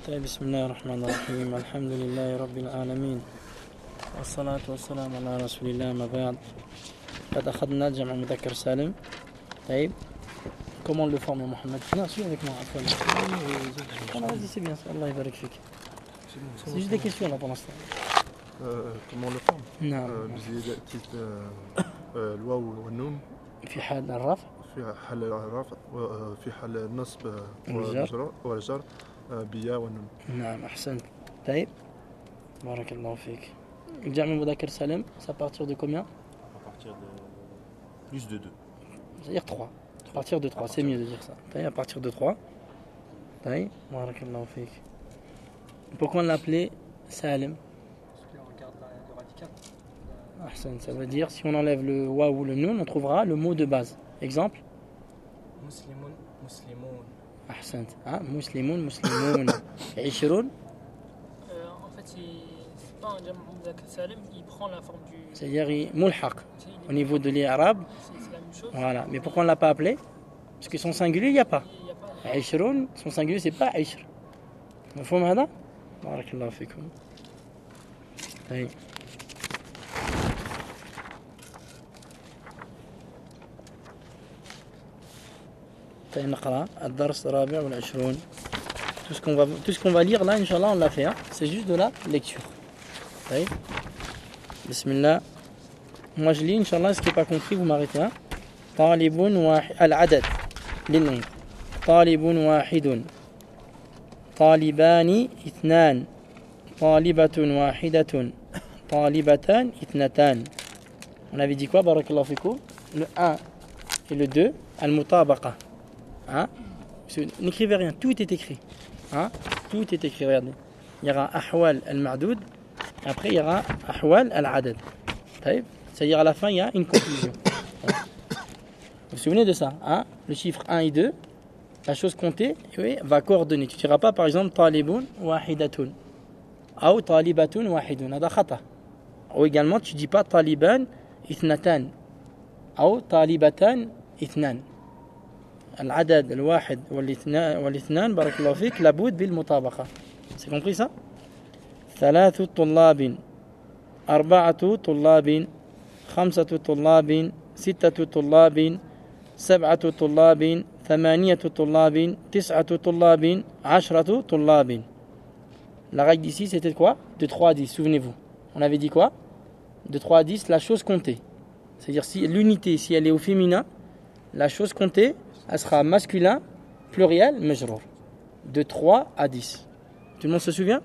طيب بسم الله الرحمن الرحيم الحمد لله رب العالمين والصلاة والسلام على رسول الله ما بعد قد أخذنا جمع مذكر سالم. طيب comment le former Mohamed? Non, suis avec moi. Vas-y, c'est bien ça. Allah يبارك فيك. C'est juste des questions là pour l'instant. Comment on le forme? نعم. الواو والنون في حال الرفع في حال الرفع وفي حال النصب والجر بياء والنون. نعم أحسنت. طيب بارك الله فيك. الجمع المذكر سالم c'est à partir de combien? À partir de plus de 2. C'est-à-dire 3. À partir de 3, c'est mieux de dire ça. À partir de 3. بارك الله فيك. Pourquoi on l'appelait Salim? Parce qu'on regarde le radical. Ahsan, ça veut dire si on enlève le wa ou le nun, on trouvera le mot de base. Exemple? Muslimoun, muslimoun. Ahsan. Ah, muslimoun, muslimoun. Ishrun? En fait, c'est pas un jam' mudhakkar salim, il prend la forme du. C'est-à-dire mulhaq. Au niveau de l'Arabe. C'est la même chose. Voilà. Mais pourquoi on ne l'a pas appelé? Parce que son singulier, il n'y a pas. Il y a pas. Ishrun, son singulier, c'est pas Ishr. مفهوم هذا؟ بارك الله فيكم. طيب. طيب نقرأ الدرس الرابع والعشرون. Tout ce qu'on va lire là, Inch'Allah, on l'a fait. Hein? C'est juste de la lecture. طيب. Bismillah. Moi je lis, Inch'Allah, ce qui n'est pas compris, vous m'arrêtez. Hein? طالب واحد العدد للنون. طالب واحد. طالبان اثنان. طالبة واحدة. طالبتان اثنتان. On avait dit quoi, barakallahu fikum? Le 1 et le 2, al-mutabaqa. Hein? N'écrivez rien, tout est écrit. Hein? Tout est écrit, regardez. Il y aura ahwal al-ma'doud, après il y aura ahwal al-adad. C'est-à-dire à la fin, il y a une conclusion. Vous vous souvenez de ça? Hein? Le chiffre 1 et 2, la chose comptée va coordonner. Tu ne diras pas par exemple talibun wahidatun ou talibatun wahidun. Hada khata. Ou également tu ne dis pas taliban ithnatan ou talibatan ithnan. العدد الواحد والاثنان بارك الله فيك لابد بالمطابقة. C'est compris ça? ثلاث طلاب. أربعة طلاب. خمسة طلاب. ستة طلاب. سبعة طلاب. ثمانية طلاب. تسعة طلاب. عشرة طلاب. La règle d'ici c'était quoi? De 3 à 10, souvenez-vous. On avait dit quoi? De 3 à 10, la chose comptée. C'est-à-dire si l'unité, si elle est au féminin, la chose comptée, elle sera masculin, pluriel, majrour. De 3 à 10. Tout le monde se souvient?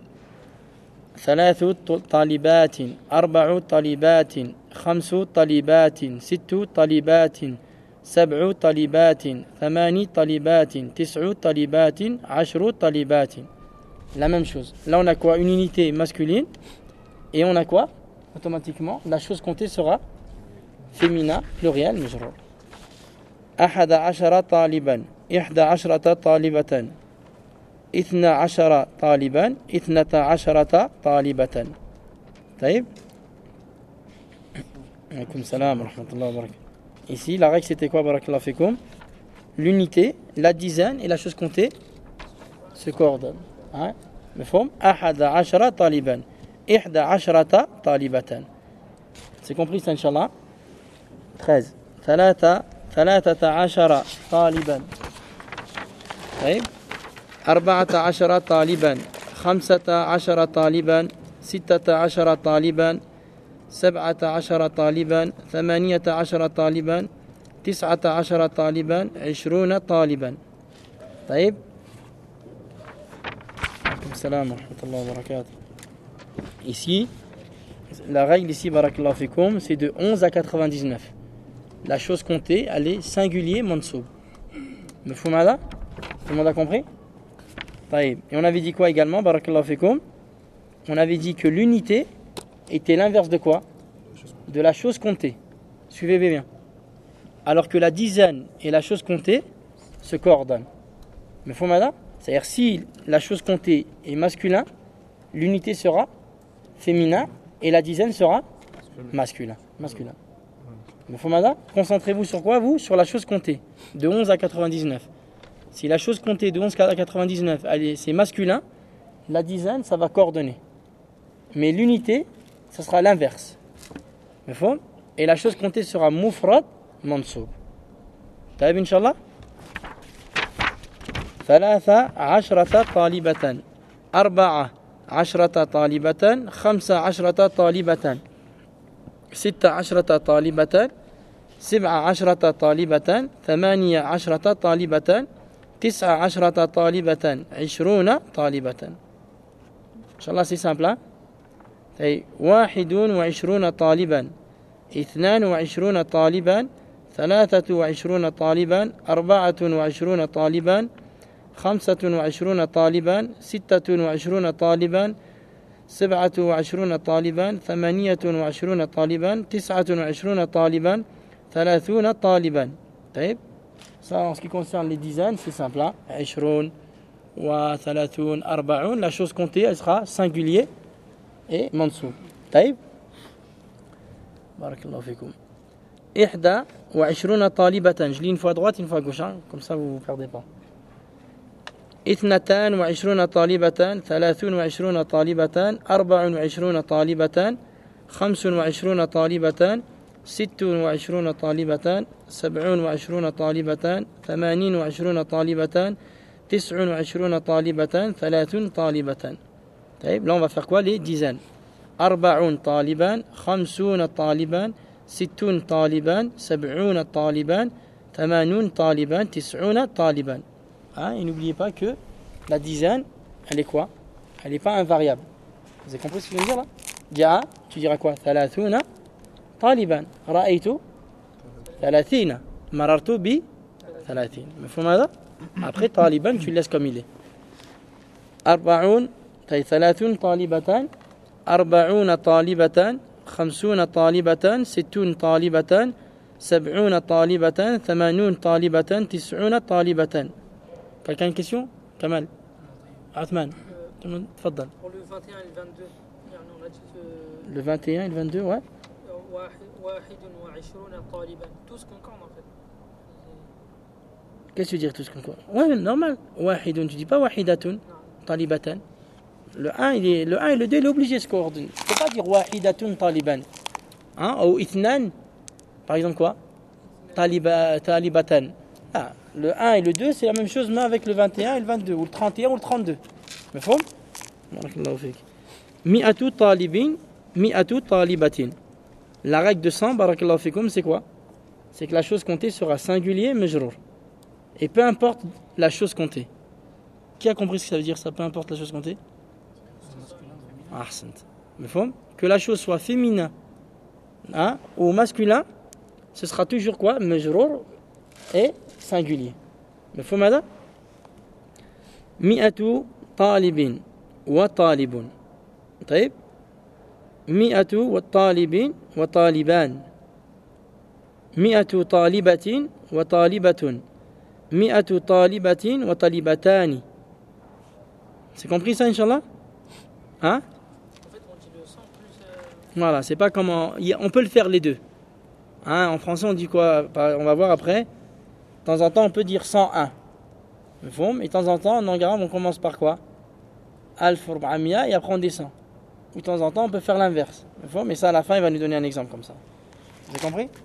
ثلاث طالبات. أربع طالبات. خمس طالبات. ست طالبات. سبع طالبات. ثمان طالبات. تسع طالبات. عشر طالبات. La même chose. Là on a quoi? Une unité masculine. Et on a quoi? Automatiquement, la chose comptée sera féminin, pluriel, majrour. أحد عشر طالبا. إحدى عشرة طالبة. اثنا عشر طالبا. اثنتا عشرة طالبة. طيب. عليكم السلام ورحمة الله وبركاته. Ici, la règle c'était quoi, barakallahu fikum? L'unité, la dizaine et la chose comptée se coordonnent. Hein? مفهوم؟ أحد عشر طالبا. إحدى عشرة طالبة. C'est compris ça, Inch'Allah? 13. ثلاثة عشر طالبا. طيب. 14 طالبا. 15 طالبا. 16 طالبا. 17 طالبا. 18 طالبا. 19 طالبا. 20 طالبا. طيب. Salam wa rahmatullahi wa barakatuh. Ici, la règle ici, barakallahu fikoum, c'est de 11 à 99. La chose comptée, elle est singulier mansoub. Mefhoumada? Tout le monde a compris? Taïb. Et on avait dit quoi également, barakallahu fikoum? On avait dit que l'unité était l'inverse de quoi? De la chose comptée. Suivez bien. Alors que la dizaine et la chose comptée se coordonnent. Mefhoumada? C'est-à-dire si la chose comptée est masculin, l'unité sera féminin et la dizaine sera masculin. Concentrez-vous sur quoi, vous? Sur la chose comptée, de 11 à 99. Si la chose comptée de 11 à 99, c'est masculin, la dizaine, ça va coordonner. Mais l'unité, ça sera l'inverse. Et la chose comptée sera mufrad mansoub. طيب إن شاء الله 13 طالبة 14 طالبة 15 طالبة 16 طالبة 17 طالبة 18 طالبة 19 طالبة 20 طالبة إن شاء الله c'est simple hein? 21 طالبا 22 طالبا 23 طالبا 24 طالبا 25 طالبا 26 طالبا 27 طالبا 28 طالبا 29 طالبا 30 طالبا طيب ça en ce qui concerne les dizaines c'est simple hein? 20 و30 40 la chose comptée elle sera singulier et mansoub طيب بارك الله فيكم 21 طالبة je lis une fois à droite une fois à gauche hein? Comme ça vous ne vous perdez pas 22 طالبة 23 طالبة 24 طالبة 25 طالبة 26 طالبة 27 طالبة 28 طالبة 29 طالبة 30 طالبة طيب là on va faire quoi les dizaines 40 طالبا 50 طالبا 60 طالبا 70 طالبا 80 طالبا 90 طالبا hein, et n'oubliez pas que la dizaine elle est quoi? Elle n'est pas invariable. Vous avez compris ce que je veux dire là? Dia, tu diras quoi? 30 طالبا رأيت 30 مررت ب 30 مفهوم هذا؟ Après طالبا tu le laisses comme il est 40 30 طالبة 40 طالبة 50 طالبة 60 طالبة 70 طالبة 80 طالبة 90 طالبة Quelqu'un a une question? Kamal Athman تفضل Pour le 21 et le 22, on a dit que le 21 et le 22 ouais 21 طالبا tous concordent en fait. Qu'est-ce que tu veux dire tous concordent? Ouais normal واحد tu dis pas واحدة طالبة le 1 et le 2 il est obligé de se coordonner. Tu ne peux pas dire واحدة طالبا hein? Ou اثنان par exemple quoi? طالبة ah, le 1 et le 2 c'est la même chose mais avec le 21 et le 22 ou le 31 ou le 32 مفهوم؟ بارك الله فيك 100 طالب 100 طالبة la règle de 100 بارك الله فيكم c'est quoi? C'est que la chose comptée sera singulier majrour et peu importe la chose comptée. Qui a compris ce que ça veut dire ça? Peu importe la chose comptée? Ahsant. مفهوم? Que la chose soit féminin hein, ou masculin ce sera toujours quoi? Majrour et singulier. مفهوم هذا؟ 100 طالب وطالب طيب 100 طالب وطالبان 100 طالبة وطالبة 100 طالبة وطالبتان C'est compris ça, Inch'Allah? Hein? En fait, on dit le 100 plus. Voilà, c'est pas comment. On peut le faire les deux. Hein, en français, on dit quoi? On va voir après. De temps en temps, on peut dire 101. Et de temps en temps, en arabe, on commence par quoi? Alf Rub'amia et après on descend. Ou de temps en temps, on peut faire l'inverse. Mais ça, à la fin, il va nous donner un exemple comme ça. Vous avez compris?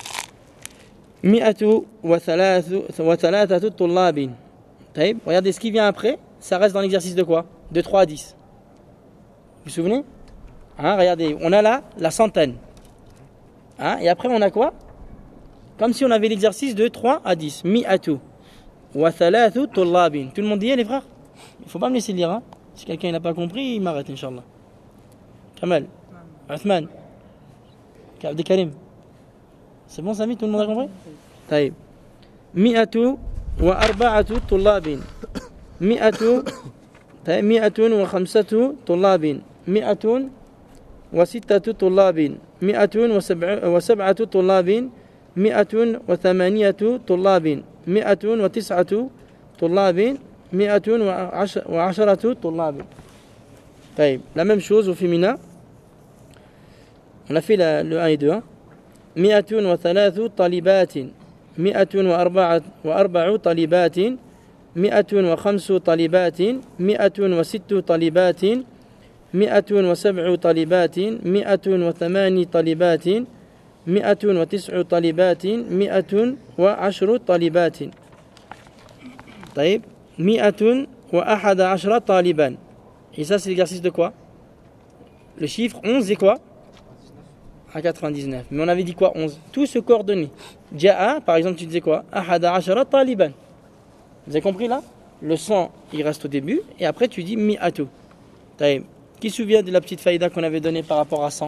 103 طلاب. طيب, regardez ce qui vient après. Ça reste dans l'exercice de quoi? De 3 à 10. Vous vous souvenez? Hein, regardez, on a là la centaine. Hein, et après, on a quoi? Comme si on avait l'exercice de 3 à 10. 100 وثلاث طلاب. Tout le monde dit, les frères? Il ne faut pas me laisser lire. Hein? Si quelqu'un n'a pas compris, il m'arrête, Inch'Allah. Kamal, Othman, Abdelkarim. C'est bon, Samy? Tout le monde a compris? طيب. 104 طلاب. 105 طلاب. 106 طلاب. 107 طلاب. 108 طلاب. 109 طلاب. 110 طلاب. طيب, la même chose au féminin. On a fait le 1 et 2. 103 طالبات. 104 طالبات. مئة وخمس طالبات 106 طالبات 107 طالبات 108 طالبات 109 طالبات 110 طالبات طيب 111 طالبا. Et ça c'est l'exercice de quoi? Le chiffre 11 c'est quoi? À 99. Mais on avait dit quoi 11? Tout se coordonnait. Ja'a, par exemple, tu disais quoi? Ahada ashara taliban. Vous avez compris là? Le 100, il reste au début. Et après, tu dis mi'atu. Taïb. Qui se souvient de la petite faïda qu'on avait donnée par rapport à 100?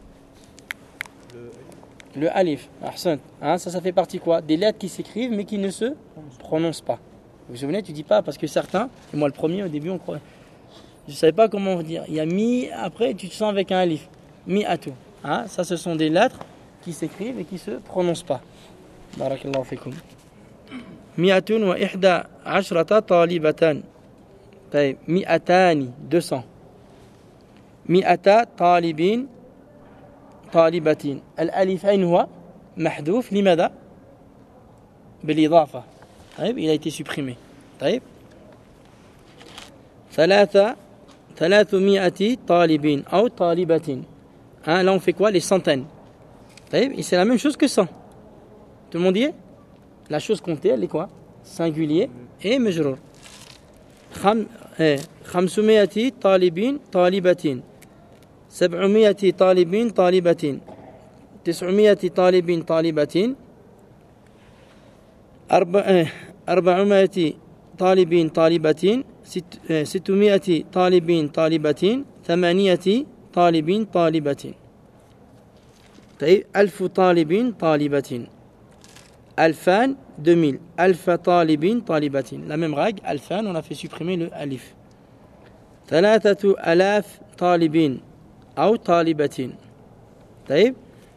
Le alif. Ahsan. Hein, ça fait partie quoi? Des lettres qui s'écrivent mais qui ne se prononcent pas. Vous vous souvenez? Tu dis pas parce que certains, et moi le premier au début, on croyait. Je ne savais pas comment dire. Il y a mi, après tu te sens avec un alif. Mi'atu. Hein, ça, ce sont des lettres qui s'écrivent et qui ne se prononcent pas. Barakallahu fikum. Mi'atun wa ihda ashrata talibatan. Taïb. Mi'atani, 200. Mi'ata talibin, talibatin. Al-alif ayn huwa mahdouf, limada? Bil-idafa. Il a été supprimé. Taïb. ثلاثمائة طالبين أو طالبة. Hein, là on fait quoi? Les centaines. Et c'est la même chose que 100. Tout le monde y est? La chose comptée, elle est quoi? Singulier et majrour. 500 طالبين طالبة 700 طالبين طالبة 900 طالب طالبة 400 طالب طالبة 600 طالب طالبة 800 طالب طالبة. طيب 1000 طالب طالبة 2000 2000 1000 طالب طالبة. La même règle, 2000, on a fait supprimer le alif. 3000 طالب أو طالبة. طيب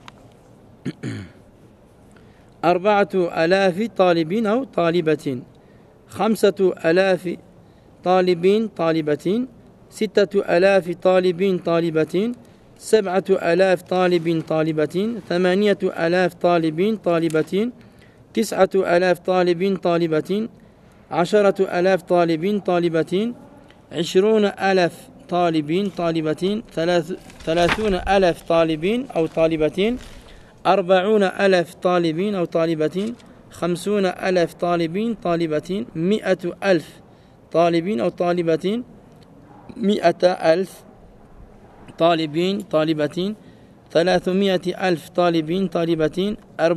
4000 طالب أو طالبة 5000 طالب طالبة 6000 طالب طالبة 7000 طالب طالبة 8000 طالب طالبة 9000 طالب طالبة 10000 طالب طالبة 20000 طالب طالبة 30000 طالب أو طالبة 40000 طالب أو طالبة 50000 طالب طالبة 100000 طالب أو طالبة 100000 طالب طالبة 300,000 طالب طالبة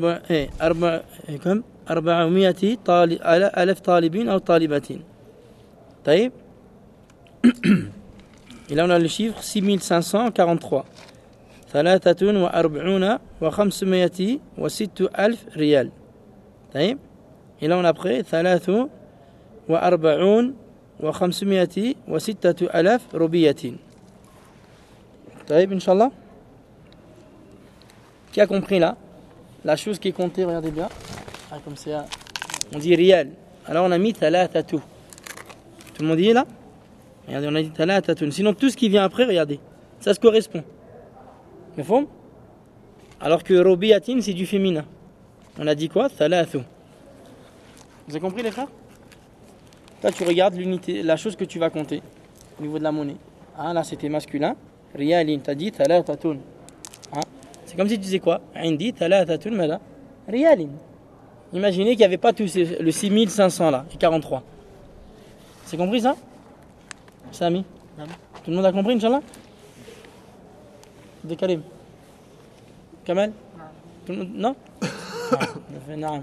400,000 طالب أو طالبة. طيب. Et là on a le chiffre 6543. 43 و506,000 ريال. طيب. Et là on a après 43 و506,000 روبية. طيب Inch'Allah. Qui a compris là? La chose qui est comptée, regardez bien. Ah, comme ça, on dit rial. Alors on a mis thalathatu. Tout le monde y est là? Regardez, on a dit thalathatun. Sinon tout ce qui vient après, regardez, ça se correspond. Mafhoum? Alors que robiyatin, c'est du féminin. On a dit quoi? Thalathu. Vous avez compris les frères? Là tu regardes l'unité, la chose que tu vas compter au niveau de la monnaie. Ah là c'était masculin. Riyalin, t'as dit thalathatun. Ah, c'est comme si tu disais quoi? Indi thalathatun mala riyalin. Imaginez qu'il n'y avait pas tout le 6500 là, et 43. C'est compris ça? Sami? Tout le monde a compris, Inch'Allah? De Karim? Kamal? Tout le monde? Non? Non.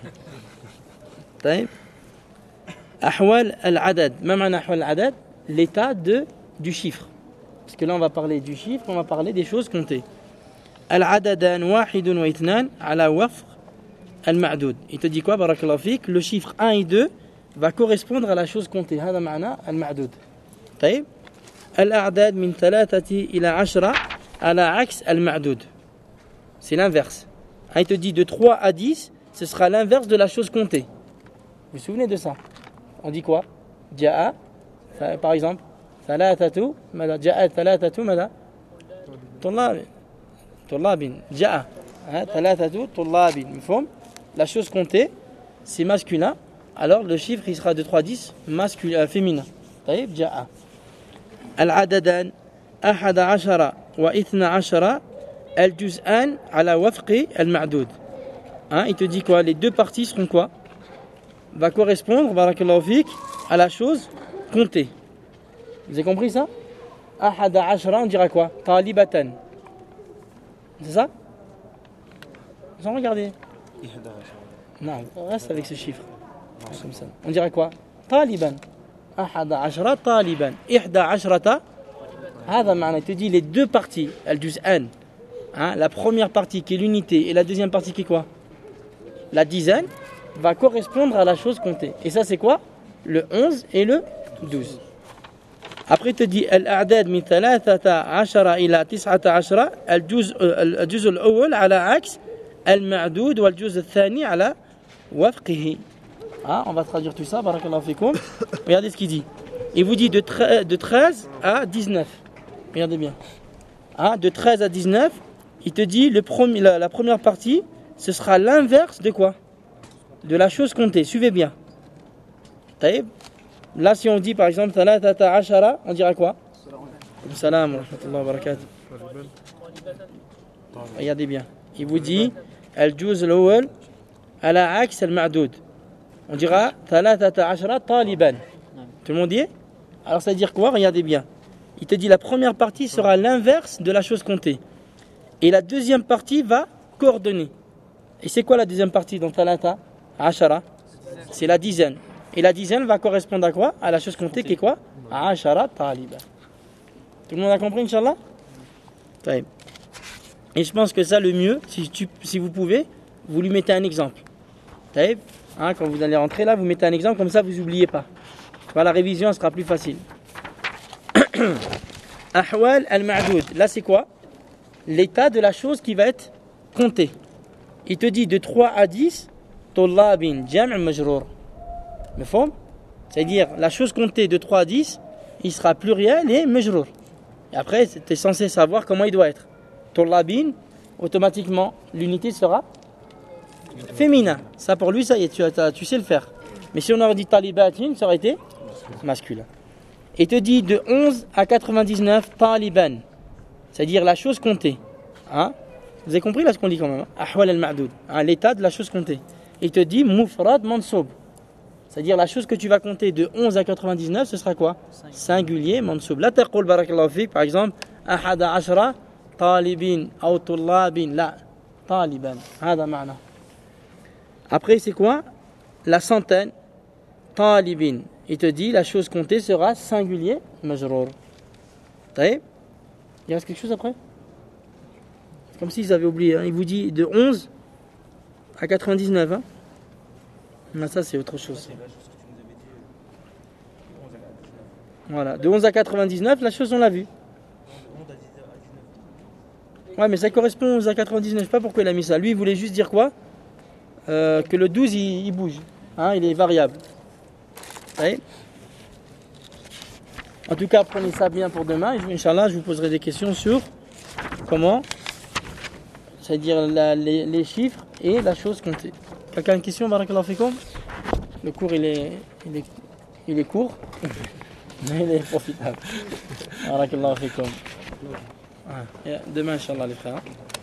طيب. أحوال العدد. ما معنى أحوال العدد? L'état du chiffre. Parce que là on va parler du chiffre, on va parler des choses comptées. العددان واحد واثنان على وفق المعدود. Il te dit quoi, barakallahu fik? Le chiffre 1 et 2 va correspondre à la chose comptée. هذا معنى المعدود. طيب. الأعداد من 3 إلى 10 على عكس المعدود. C'est l'inverse. Il te dit de 3 à 10, ce sera l'inverse de la chose comptée. Vous vous souvenez de ça? On dit quoi? Ja'a, par exemple, thalathatu, mada ja'a thalathatu mada tullabin. Ja'a, thalathatu tullabin. La chose comptée, c'est masculin. alors le chiffre il sera de 3 à 10 masculin, féminin. طيب جاء العددان 11 و12 الجزءان على وفق المعدود. Hein, il te dit quoi? Les deux parties seront quoi? Va correspondre, barakallahu fik, à la chose comptée. Vous avez compris ça? 11 on dira quoi? Talibatan. C'est ça? Sans regarder. Non, reste avec ce chiffre. Comme ça. On dirait quoi? Taliban. 11 طالبا 11 هذا معنى. Il te dit les deux parties, الجزءان. Hein, la première partie qui est l'unité et la deuxième partie qui est quoi? La dizaine va correspondre à la chose comptée. Et ça c'est quoi? Le 11 et le 12. Après il te dit الأعداد من 13 إلى 19 الجزء الأول على عكس المعدود والجزء الثاني على وفقه. Ah, on va traduire tout ça, barakallahu fikoum. Regardez ce qu'il dit. Il vous dit de 13 à 19. Regardez bien. Ah, de 13 à 19, il te dit la première partie, ce sera l'inverse de quoi? De la chose comptée. Suivez bien. Taïb. Là, si on dit par exemple 13 on dira quoi? Salam wa rahmatullahi wa barakatuh. Regardez bien. Il vous dit al-juz al-awwal ala aks al-ma'doud. On dira 13 taliban. Tout le monde dit? Alors ça veut dire quoi? Regardez bien. Il te dit la première partie sera l'inverse de la chose comptée. Et la deuxième partie va coordonner. Et c'est quoi la deuxième partie dans 13 ashara? C'est la dizaine. Et la dizaine va correspondre à quoi? À la chose comptée qui est quoi? Ashara taliban. Tout le monde a compris, Inch'Allah? Et je pense que ça, le mieux, si vous pouvez, vous lui mettez un exemple. Taïb. Hein, quand vous allez rentrer là, vous mettez un exemple, comme ça vous n'oubliez pas. La révision sera plus facile. Ahwal al-ma'doud. Là c'est quoi? L'état de la chose qui va être comptée. Il te dit de 3 à 10, tullabin jam' majrour. Mafhum? C'est-à-dire la chose comptée de 3 à 10, il sera pluriel et majrour. Et après, tu es censé savoir comment il doit être. Tullabin, automatiquement, l'unité sera féminin. Ça pour lui, ça y est, tu sais le faire. Mais si on aurait dit talibatin, ça aurait été masculin. Et te dit de 11 à 99 taliban. C'est-à-dire la chose comptée. Hein? Vous avez compris là ce qu'on dit quand même? Ahwal al-ma'doud. Hein? L'état de la chose comptée. Et te dit mufrad mansoub. C'est-à-dire la chose que tu vas compter de 11 à 99, ce sera quoi? Singulier mansoub. La taqul barakallahu fik, par exemple, 11 talibin ou tullabin. La taliban. Hada ma'na. Après, c'est quoi? La centaine, talibin. Il te dit, la chose comptée sera singulier, majrour. Taïb? Il reste quelque chose après? C'est comme s'ils avaient oublié. Hein. Il vous dit de 11 à 99. Hein. Mais ça, c'est autre chose. Voilà. De 11 à 99, la chose, on l'a vue. Ouais, mais ça correspond aux 11 à 99. Je sais pas pourquoi il a mis ça. Lui, il voulait juste dire quoi? Que le 12 il bouge, hein, il est variable. Oui. En tout cas, prenez ça bien pour demain. Et Inch'Allah, je vous poserai des questions sur comment, c'est-à-dire les chiffres et la chose comptée. Quelqu'un a une question? Barakallahu fikoum. Le cours il est court, mais il est profitable. Barakallahu fikoum. Demain, Inch'Allah, les frères.